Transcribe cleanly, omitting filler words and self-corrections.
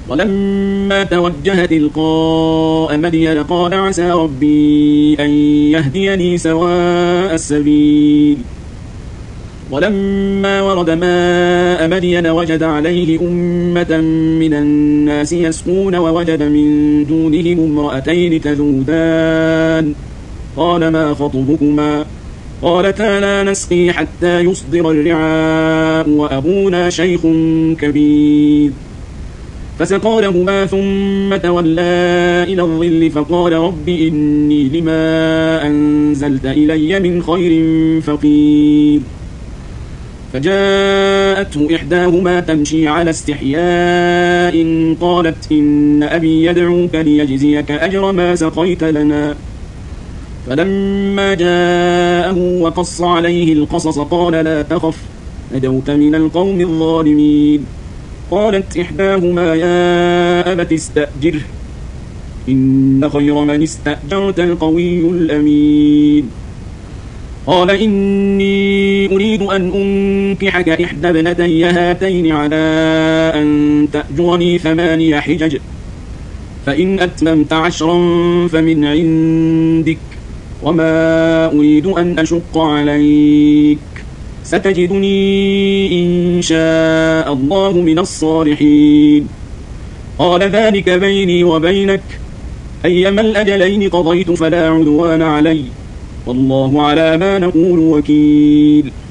ولما توجه تلقاء مدين قال عسى ربي أن يهديني سواء السبيل. ولما ورد ماء مدين وجد عليه أمة من الناس يسقون ووجد من دونهم امرأتين تذودان قال ما خطبكما قالتا لا نسقي حتى يصدر الرعاء وأبونا شيخ كبير فسقى لهما ثم تولى إلى الظل فقال رب إني لما أنزلت إلي من خير فقير. فجاءته إحداهما تمشي على استحياء قالت إن أبي يدعوك ليجزيك أجر ما سقيت لنا. فلما جاءه وقص عليه القصص قال لا تخف نجوت من القوم الظالمين. قالت إحداهما يا أبت استأجره إن خير من استأجرت القوي الأمين. قال إني أريد أن أنكحك إحدى ابنتي هاتين على أن تأجرني 8 حجج فإن أتممت 10 فمن عندك وما أريد أن أشق عليك ستجدني إن شاء الله من الصالحين. قال ذلك بيني وبينك أيما الأجلين قضيت فلا عدوان علي والله على ما نقول وكيل.